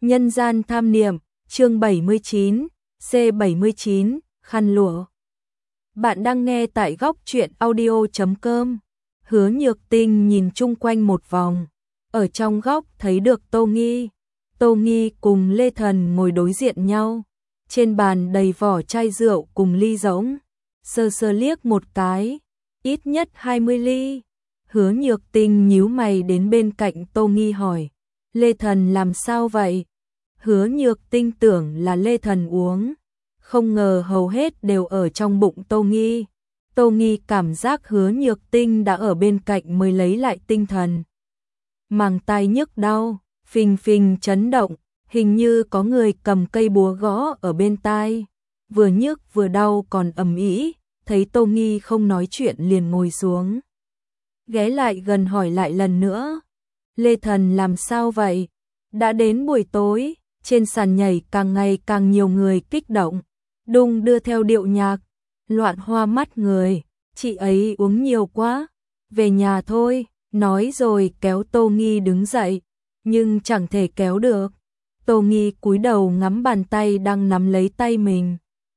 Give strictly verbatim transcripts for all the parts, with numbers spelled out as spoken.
Nhân gian tham niệm, chương bảy mươi chín, C bảy mươi chín, khăn lụa. Bạn đang nghe tại góc truyện audio chấm com. Hứa Nhược Tinh nhìn chung quanh một vòng, ở trong góc thấy được Tô Nghi. Tô Nghi cùng Lê Thần ngồi đối diện nhau, trên bàn đầy vỏ chai rượu cùng ly rỗng, sơ sơ liếc một cái, ít nhất hai mươi ly. Hứa Nhược Tinh nhíu mày đến bên cạnh Tô Nghi hỏi, Lê Thần làm sao vậy? Hứa Nhược Tinh tưởng là Lê Thần uống, không ngờ hầu hết đều ở trong bụng Tô Nghi. Tô Nghi cảm giác Hứa Nhược Tinh đã ở bên cạnh mới lấy lại tinh thần. Màng tai nhức đau, phình phình chấn động, hình như có người cầm cây búa gõ ở bên tai, vừa nhức vừa đau còn ầm ĩ. Thấy Tô Nghi không nói chuyện liền ngồi xuống, ghé lại gần hỏi lại lần nữa, Lê Thần làm sao vậy? Đã đến buổi tối, trên sàn nhảy càng ngày càng nhiều người kích động, đung đưa theo điệu nhạc, loạn hoa mắt người, chị ấy uống nhiều quá, về nhà thôi, nói rồi kéo Tô Nghi đứng dậy, nhưng chẳng thể kéo được. Tô Nghi cúi đầu ngắm bàn tay đang nắm lấy tay mình,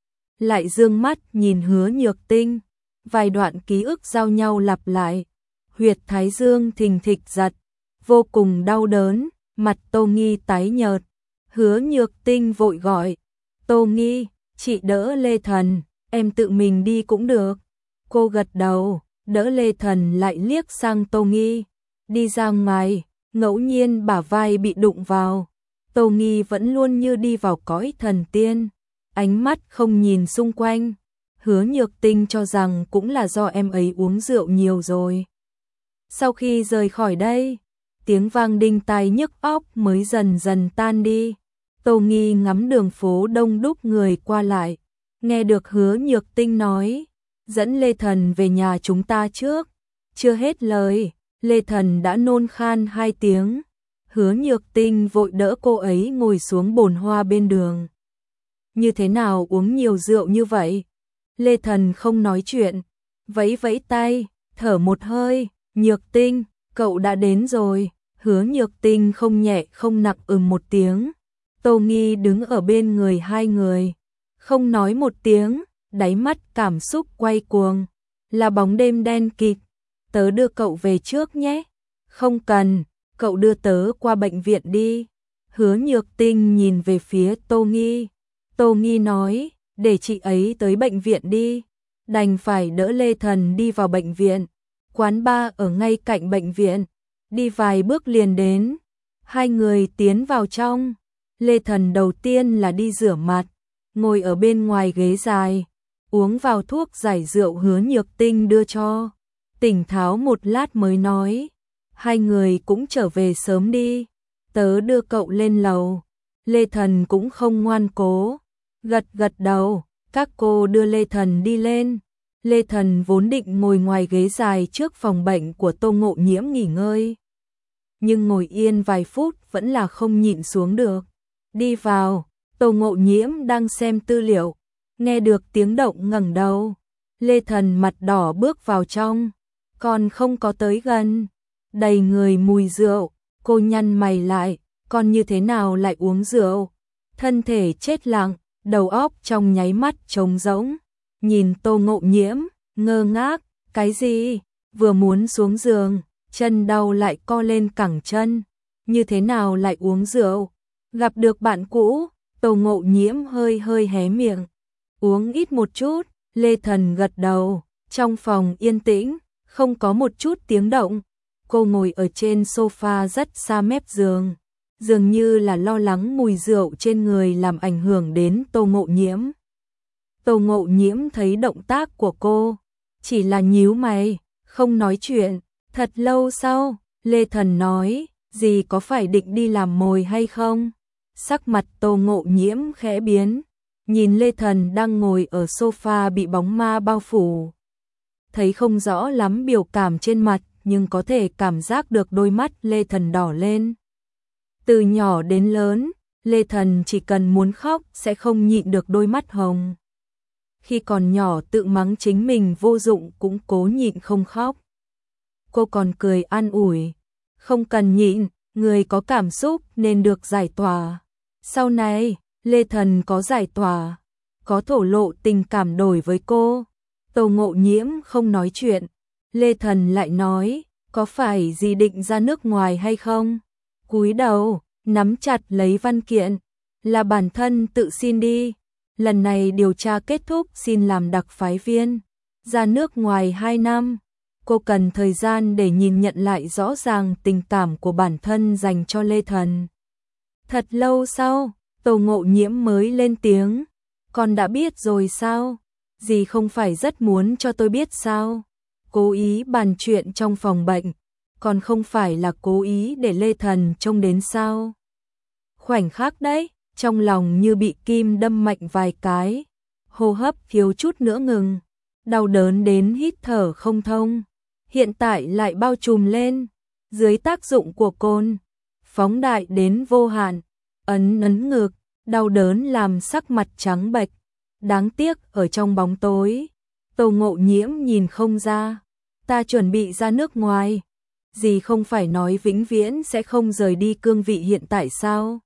lại dương mắt nhìn Hứa Nhược Tinh, vài đoạn ký ức giao nhau lặp lại, huyệt thái dương thình thịch giật, vô cùng đau đớn, mặt Tô Nghi tái nhợt. Hứa Nhược Tinh vội gọi, Tô Nghi, chị đỡ Lê Thần, em tự mình đi cũng được. Cô gật đầu, đỡ Lê Thần lại liếc sang Tô Nghi, đi ra ngoài, ngẫu nhiên bả vai bị đụng vào. Tô Nghi vẫn luôn như đi vào cõi thần tiên, ánh mắt không nhìn xung quanh. Hứa Nhược Tinh cho rằng cũng là do em ấy uống rượu nhiều rồi. Sau khi rời khỏi đây, tiếng vang đinh tai nhức óc mới dần dần tan đi. Tô Nghi ngắm đường phố đông đúc người qua lại, nghe được Hứa Nhược Tinh nói, dẫn Lê Thần về nhà chúng ta trước. Chưa hết lời, Lê Thần đã nôn khan hai tiếng. Hứa Nhược Tinh vội đỡ cô ấy ngồi xuống bồn hoa bên đường. Như thế nào uống nhiều rượu như vậy? Lê Thần không nói chuyện, vẫy vẫy tay, thở một hơi, Nhược Tinh, cậu đã đến rồi. Hứa Nhược Tinh không nhẹ không nặng ừm một tiếng. Tô Nghi đứng ở bên người hai người, không nói một tiếng, đáy mắt cảm xúc quay cuồng, là bóng đêm đen kịt. Tớ đưa cậu về trước nhé. Không cần, cậu đưa tớ qua bệnh viện đi. Hứa Nhược Tinh nhìn về phía Tô Nghi. Tô Nghi nói, để chị ấy tới bệnh viện đi. Đành phải đỡ Lê Thần đi vào bệnh viện. Quán bar ở ngay cạnh bệnh viện, đi vài bước liền đến. Hai người tiến vào trong. Lê Thần đầu tiên là đi rửa mặt, ngồi ở bên ngoài ghế dài, uống vào thuốc giải rượu Hứa Nhược Tinh đưa cho. Tỉnh tháo một lát mới nói, hai người cũng trở về sớm đi, tớ đưa cậu lên lầu. Lê Thần cũng không ngoan cố, gật gật đầu, các cô đưa Lê Thần đi lên. Lê Thần vốn định ngồi ngoài ghế dài trước phòng bệnh của Tô Ngộ Nhiễm nghỉ ngơi, nhưng ngồi yên vài phút vẫn là không nhịn xuống được. Đi vào, Tô Ngộ Nhiễm đang xem tư liệu, nghe được tiếng động ngẩng đầu. Lê Thần mặt đỏ bước vào trong, còn không có tới gần, đầy người mùi rượu. Cô nhăn mày lại, còn như thế nào lại uống rượu? Thân thể chết lặng, đầu óc trong nháy mắt trống rỗng, nhìn Tô Ngộ Nhiễm, ngơ ngác, cái gì? Vừa muốn xuống giường, chân đau lại co lên cẳng chân, như thế nào lại uống rượu? Gặp được bạn cũ, Tô Ngộ Nhiễm hơi hơi hé miệng, uống ít một chút. Lê Thần gật đầu, trong phòng yên tĩnh, không có một chút tiếng động. Cô ngồi ở trên sofa rất xa mép giường, dường như là lo lắng mùi rượu trên người làm ảnh hưởng đến Tô Ngộ Nhiễm. Tô Ngộ Nhiễm thấy động tác của cô, chỉ là nhíu mày, không nói chuyện. Thật lâu sau, Lê Thần nói, dì có phải định đi làm mồi hay không? Sắc mặt Tô Ngộ Nhiễm khẽ biến, nhìn Lê Thần đang ngồi ở sofa bị bóng ma bao phủ. Thấy không rõ lắm biểu cảm trên mặt, nhưng có thể cảm giác được đôi mắt Lê Thần đỏ lên. Từ nhỏ đến lớn, Lê Thần chỉ cần muốn khóc sẽ không nhịn được đôi mắt hồng. Khi còn nhỏ tự mắng chính mình vô dụng cũng cố nhịn không khóc. Cô còn cười an ủi, không cần nhịn, người có cảm xúc nên được giải tỏa. Sau này, Lê Thần có giải tỏa, có thổ lộ tình cảm đổi với cô. Tô Ngộ Nhiễm không nói chuyện, Lê Thần lại nói, có phải gì định ra nước ngoài hay không? Cúi đầu, nắm chặt lấy văn kiện, là bản thân tự xin đi. Lần này điều tra kết thúc xin làm đặc phái viên, ra nước ngoài hai năm. Cô cần thời gian để nhìn nhận lại rõ ràng tình cảm của bản thân dành cho Lê Thần. Thật lâu sau, Tô Ngộ Nhiễm mới lên tiếng, con đã biết rồi sao? Dì không phải rất muốn cho tôi biết sao? Cố ý bàn chuyện trong phòng bệnh, còn không phải là cố ý để Lê Thần trông đến sao? Khoảnh khắc đấy, trong lòng như bị kim đâm mạnh vài cái, hô hấp thiếu chút nữa ngừng, đau đớn đến hít thở không thông. Hiện tại lại bao trùm lên, dưới tác dụng của cồn, phóng đại đến vô hạn, ấn ấn ngực, đau đớn làm sắc mặt trắng bệch. Đáng tiếc ở trong bóng tối, Tô Ngộ Nhiễm nhìn không ra. Ta chuẩn bị ra nước ngoài, dì không phải nói vĩnh viễn sẽ không rời đi cương vị hiện tại sao?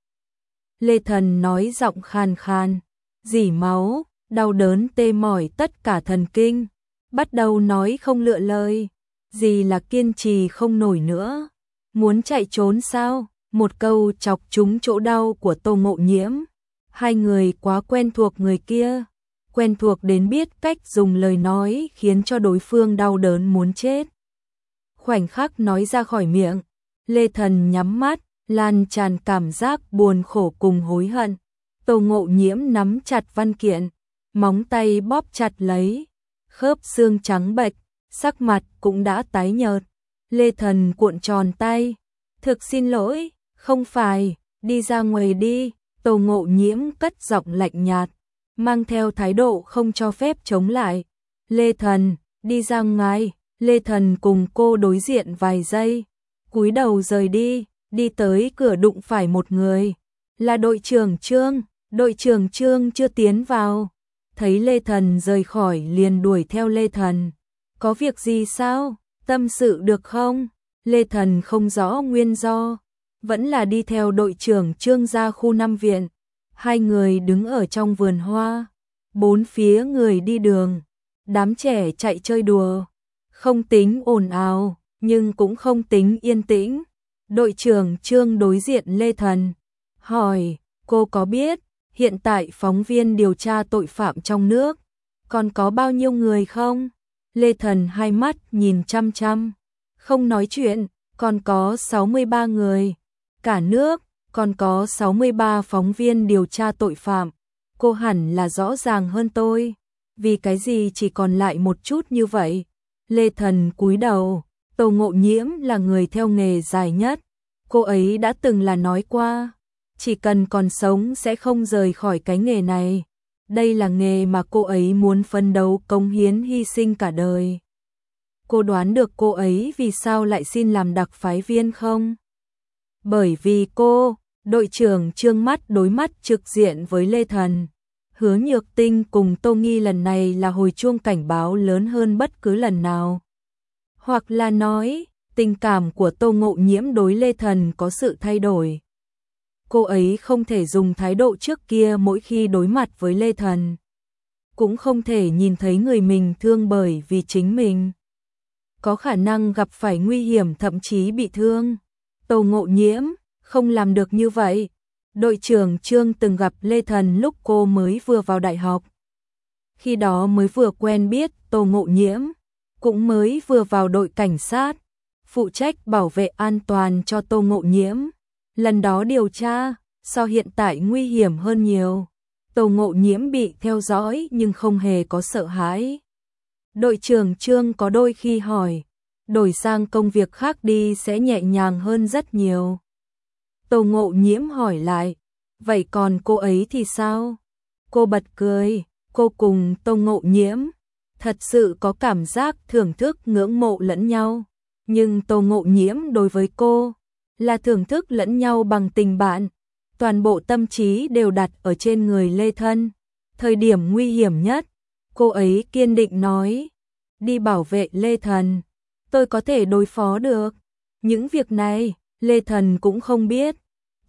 Lê Thần nói giọng khàn khàn, dỉ máu, đau đớn tê mỏi tất cả thần kinh, bắt đầu nói không lựa lời. Dì là kiên trì không nổi nữa, muốn chạy trốn sao? Một câu chọc trúng chỗ đau của Tô Ngộ Nhiễm. Hai người quá quen thuộc người kia, quen thuộc đến biết cách dùng lời nói khiến cho đối phương đau đớn muốn chết. Khoảnh khắc nói ra khỏi miệng, Lê Thần nhắm mắt, lan tràn cảm giác buồn khổ cùng hối hận. Tô Ngộ Nhiễm nắm chặt văn kiện, móng tay bóp chặt lấy, khớp xương trắng bệch, sắc mặt cũng đã tái nhợt. Lê Thần cuộn tròn tay, thực xin lỗi, không phải, đi ra ngoài đi. Tô Ngộ Nhiễm cất giọng lạnh nhạt, mang theo thái độ không cho phép chống lại. Lê Thần, đi ra ngoài. Lê Thần cùng cô đối diện vài giây, cúi đầu rời đi, đi tới cửa đụng phải một người, là đội trưởng Trương. Đội trưởng Trương chưa tiến vào, thấy Lê Thần rời khỏi liền đuổi theo Lê Thần. Có việc gì sao? Tâm sự được không? Lê Thần không rõ nguyên do, vẫn là đi theo đội trưởng Trương ra khu năm viện. Hai người đứng ở trong vườn hoa, bốn phía người đi đường, đám trẻ chạy chơi đùa, không tính ồn ào, nhưng cũng không tính yên tĩnh. Đội trưởng Trương đối diện Lê Thần, hỏi, cô có biết, hiện tại phóng viên điều tra tội phạm trong nước, còn có bao nhiêu người không? Lê Thần hai mắt nhìn chăm chăm, không nói chuyện, còn có sáu mươi ba người. Cả nước, còn có sáu mươi ba phóng viên điều tra tội phạm. Cô hẳn là rõ ràng hơn tôi. Vì cái gì chỉ còn lại một chút như vậy? Lê Thần cúi đầu, Tô Ngộ Nhiễm là người theo nghề dài nhất. Cô ấy đã từng là nói qua, chỉ cần còn sống sẽ không rời khỏi cái nghề này. Đây là nghề mà cô ấy muốn phấn đấu cống hiến hy sinh cả đời. Cô đoán được cô ấy vì sao lại xin làm đặc phái viên không? Bởi vì cô, đội trưởng Trương mắt đối mắt trực diện với Lê Thần. Hứa Nhược Tinh cùng Tô Nghi lần này là hồi chuông cảnh báo lớn hơn bất cứ lần nào. Hoặc là nói, tình cảm của Tô Ngộ Nhiễm đối Lê Thần có sự thay đổi. Cô ấy không thể dùng thái độ trước kia mỗi khi đối mặt với Lê Thần. Cũng không thể nhìn thấy người mình thương bởi vì chính mình có khả năng gặp phải nguy hiểm thậm chí bị thương. Tô Ngộ Nhiễm không làm được như vậy. Đội trưởng Trương từng gặp Lê Thần lúc cô mới vừa vào đại học. Khi đó mới vừa quen biết Tô Ngộ Nhiễm, cũng mới vừa vào đội cảnh sát, phụ trách bảo vệ an toàn cho Tô Ngộ Nhiễm. Lần đó điều tra, so hiện tại nguy hiểm hơn nhiều. Tô Ngộ Nhiễm bị theo dõi nhưng không hề có sợ hãi. Đội trưởng Trương có đôi khi hỏi, đổi sang công việc khác đi sẽ nhẹ nhàng hơn rất nhiều. Tô Ngộ Nhiễm hỏi lại, vậy còn cô ấy thì sao? Cô bật cười, cô cùng Tô Ngộ Nhiễm thật sự có cảm giác thưởng thức ngưỡng mộ lẫn nhau. Nhưng Tô Ngộ Nhiễm đối với cô là thưởng thức lẫn nhau bằng tình bạn. Toàn bộ tâm trí đều đặt ở trên người Lê Thân. Thời điểm nguy hiểm nhất, cô ấy kiên định nói, đi bảo vệ Lê Thần, tôi có thể đối phó được. Những việc này, Lê Thần cũng không biết.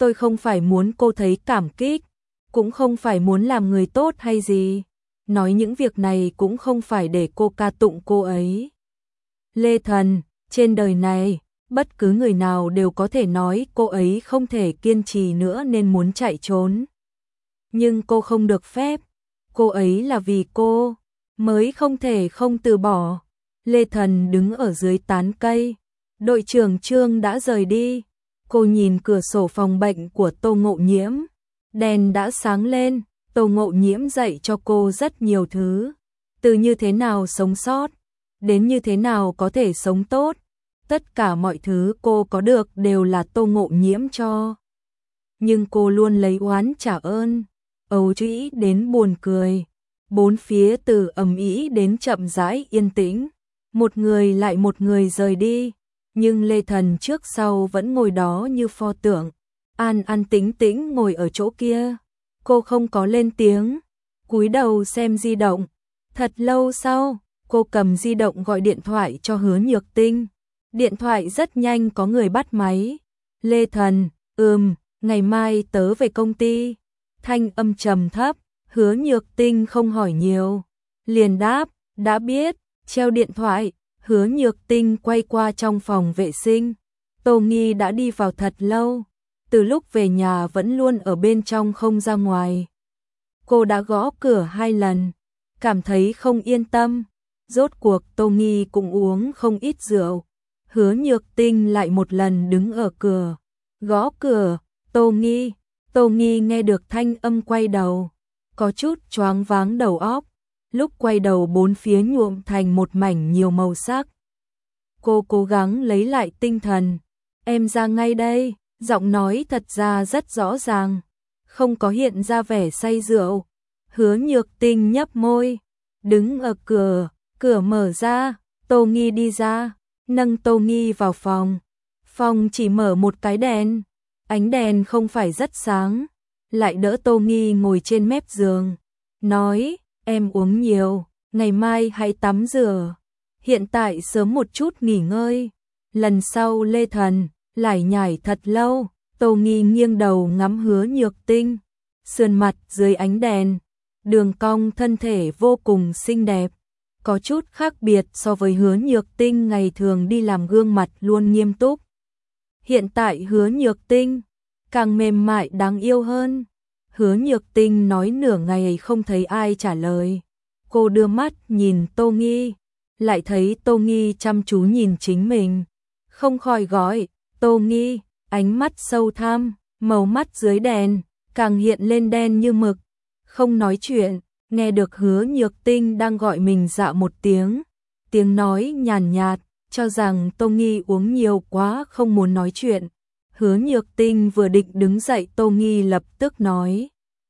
tôi không phải muốn cô thấy cảm kích, cũng không phải muốn làm người tốt hay gì. Nói những việc này cũng không phải để cô ca tụng cô ấy. Lê Thần, trên đời này, bất cứ người nào đều có thể nói cô ấy không thể kiên trì nữa nên muốn chạy trốn. Nhưng cô không được phép, cô ấy là vì cô, mới không thể không từ bỏ. Lê Thần đứng ở dưới tán cây, đội trưởng Trương đã rời đi. Cô nhìn cửa sổ phòng bệnh của Tô Ngộ Nhiễm, đèn đã sáng lên. Tô Ngộ Nhiễm dạy cho cô rất nhiều thứ, từ như thế nào sống sót, đến như thế nào có thể sống tốt. Tất cả mọi thứ cô có được đều là Tô Ngộ Nhiễm cho. Nhưng cô luôn lấy oán trả ơn, ấu trĩ đến buồn cười. Bốn phía từ ầm ĩ đến chậm rãi yên tĩnh, một người lại một người rời đi, nhưng Lê Thần trước sau vẫn ngồi đó như pho tượng, an an tĩnh tĩnh ngồi ở chỗ kia. Cô không có lên tiếng, cúi đầu xem di động. Thật lâu sau, cô cầm di động gọi điện thoại cho Hứa Nhược Tinh. Điện thoại rất nhanh có người bắt máy. Lê Thần, ừm, ngày mai tớ về công ty. Thanh âm trầm thấp, Hứa Nhược Tinh không hỏi nhiều, liền đáp, đã biết, treo điện thoại. Hứa Nhược Tinh quay qua trong phòng vệ sinh. Tô Nghi đã đi vào thật lâu, từ lúc về nhà vẫn luôn ở bên trong không ra ngoài. Cô đã gõ cửa hai lần, cảm thấy không yên tâm. Rốt cuộc Tô Nghi cũng uống không ít rượu. Hứa Nhược Tinh lại một lần đứng ở cửa, gõ cửa. Tô Nghi, Tô Nghi nghe được thanh âm quay đầu, có chút choáng váng đầu óc. Lúc quay đầu bốn phía nhuộm thành một mảnh nhiều màu sắc. Cô cố gắng lấy lại tinh thần. Em ra ngay đây. Giọng nói thật ra rất rõ ràng, không có hiện ra vẻ say rượu. Hứa Nhược Tinh nhấp môi, đứng ở cửa, cửa mở ra, Tô Nghi đi ra, nâng Tô Nghi vào phòng. Phòng chỉ mở một cái đèn, ánh đèn không phải rất sáng, lại đỡ Tô Nghi ngồi trên mép giường, nói, em uống nhiều, ngày mai hãy tắm rửa, hiện tại sớm một chút nghỉ ngơi, lần sau Lê Thần. Lải nhải thật lâu. Tô Nghi nghiêng đầu ngắm Hứa Nhược Tinh, sườn mặt dưới ánh đèn, đường cong thân thể vô cùng xinh đẹp, có chút khác biệt so với Hứa Nhược Tinh ngày thường đi làm gương mặt luôn nghiêm túc. Hiện tại Hứa Nhược Tinh càng mềm mại đáng yêu hơn. Hứa Nhược Tinh nói nửa ngày không thấy ai trả lời. Cô đưa mắt nhìn Tô Nghi, lại thấy Tô Nghi chăm chú nhìn chính mình, không khỏi gọi, Tô Nghi. Ánh mắt sâu thẳm, màu mắt dưới đèn càng hiện lên đen như mực. Không nói chuyện, nghe được Hứa Nhược Tinh đang gọi mình dạ một tiếng. Tiếng nói nhàn nhạt, cho rằng Tô Nghi uống nhiều quá không muốn nói chuyện. Hứa Nhược Tinh vừa định đứng dậy, Tô Nghi lập tức nói,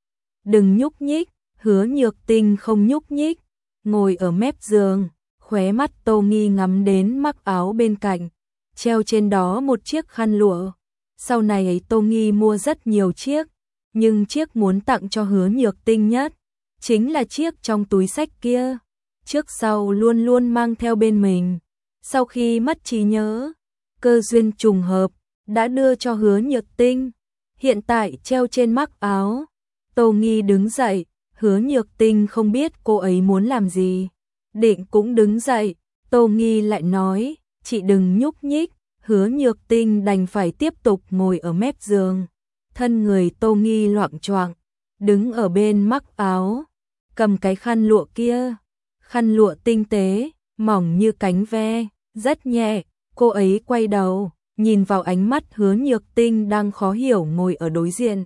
đừng nhúc nhích. Hứa Nhược Tinh không nhúc nhích, ngồi ở mép giường, khóe mắt Tô Nghi ngắm đến mắc áo bên cạnh, treo trên đó một chiếc khăn lụa. Sau này ấy Tô Nghi mua rất nhiều chiếc, nhưng chiếc muốn tặng cho Hứa Nhược Tinh nhất chính là chiếc trong túi xách kia, trước sau luôn luôn mang theo bên mình. Sau khi mất trí nhớ, cơ duyên trùng hợp đã đưa cho Hứa Nhược Tinh, hiện tại treo trên mắc áo. Tô Nghi đứng dậy, Hứa Nhược Tinh không biết cô ấy muốn làm gì, định cũng đứng dậy, Tô Nghi lại nói, chị đừng nhúc nhích. Hứa Nhược Tinh đành phải tiếp tục ngồi ở mép giường, thân người Tô Nghi loạng choạng, đứng ở bên mắc áo, cầm cái khăn lụa kia, khăn lụa tinh tế, mỏng như cánh ve, rất nhẹ. Cô ấy quay đầu, nhìn vào ánh mắt Hứa Nhược Tinh đang khó hiểu ngồi ở đối diện.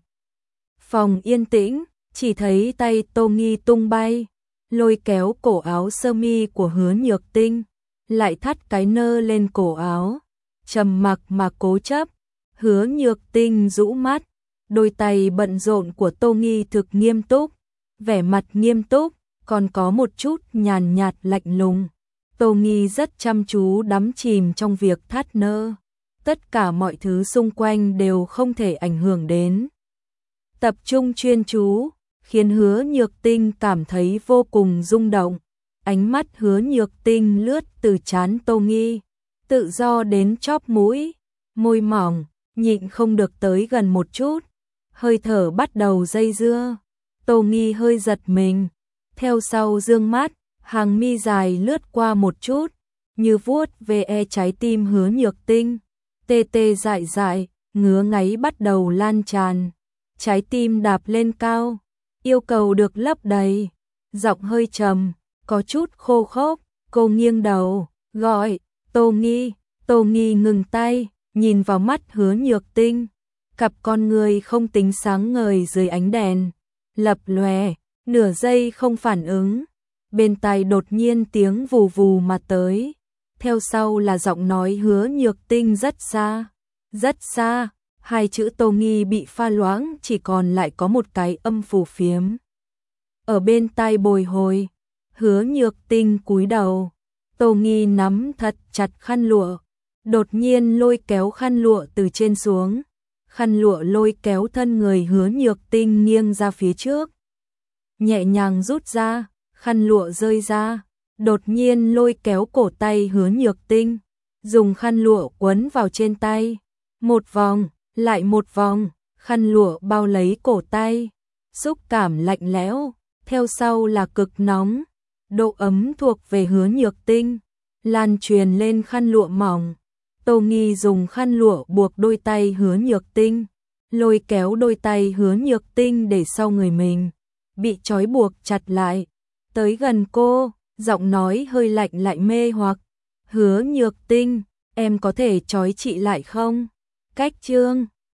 Phòng yên tĩnh, chỉ thấy tay Tô Nghi tung bay, lôi kéo cổ áo sơ mi của Hứa Nhược Tinh, lại thắt cái nơ lên cổ áo. Trầm mặc mà cố chấp. Hứa Nhược Tinh rũ mắt, đôi tay bận rộn của Tô Nghi thực nghiêm túc, vẻ mặt nghiêm túc, còn có một chút nhàn nhạt lạnh lùng. Tô Nghi rất chăm chú đắm chìm trong việc thắt nơ, tất cả mọi thứ xung quanh đều không thể ảnh hưởng đến. Tập trung chuyên chú, khiến Hứa Nhược Tinh cảm thấy vô cùng rung động. Ánh mắt Hứa Nhược Tinh lướt từ trán Tô Nghi, tự do đến chóp mũi, môi mỏng, nhịn không được tới gần một chút, hơi thở bắt đầu dây dưa. Tô Nghi hơi giật mình, theo sau dương mắt, hàng mi dài lướt qua một chút, như vuốt ve trái tim Hứa Nhược Tinh, tê tê dại dại, ngứa ngáy bắt đầu lan tràn. Trái tim đạp lên cao, yêu cầu được lấp đầy, giọng hơi trầm, có chút khô khốc, cô nghiêng đầu, gọi, Tô Nghi. Tô Nghi ngừng tay, nhìn vào mắt Hứa Nhược Tinh, cặp con người không tính sáng ngời dưới ánh đèn, lập lòe, nửa giây không phản ứng. Bên tai đột nhiên tiếng vù vù mà tới, theo sau là giọng nói Hứa Nhược Tinh rất xa, rất xa, hai chữ Tô Nghi bị pha loãng, chỉ còn lại có một cái âm phù phiếm. Ở bên tai bồi hồi, Hứa Nhược Tinh cúi đầu, Tô Nghi nắm thật chặt khăn lụa, đột nhiên lôi kéo khăn lụa từ trên xuống, khăn lụa lôi kéo thân người Hứa Nhược Tinh nghiêng ra phía trước, nhẹ nhàng rút ra, khăn lụa rơi ra, đột nhiên lôi kéo cổ tay Hứa Nhược Tinh, dùng khăn lụa quấn vào trên tay, một vòng, lại một vòng, khăn lụa bao lấy cổ tay, xúc cảm lạnh lẽo, theo sau là cực nóng, độ ấm thuộc về Hứa Nhược Tinh, lan truyền lên khăn lụa mỏng. Tô Nghi dùng khăn lụa buộc đôi tay Hứa Nhược Tinh, lôi kéo đôi tay Hứa Nhược Tinh để sau người mình, bị trói buộc chặt lại, tới gần cô, giọng nói hơi lạnh lại mê hoặc, Hứa Nhược Tinh, em có thể trói chị lại không? Cách chương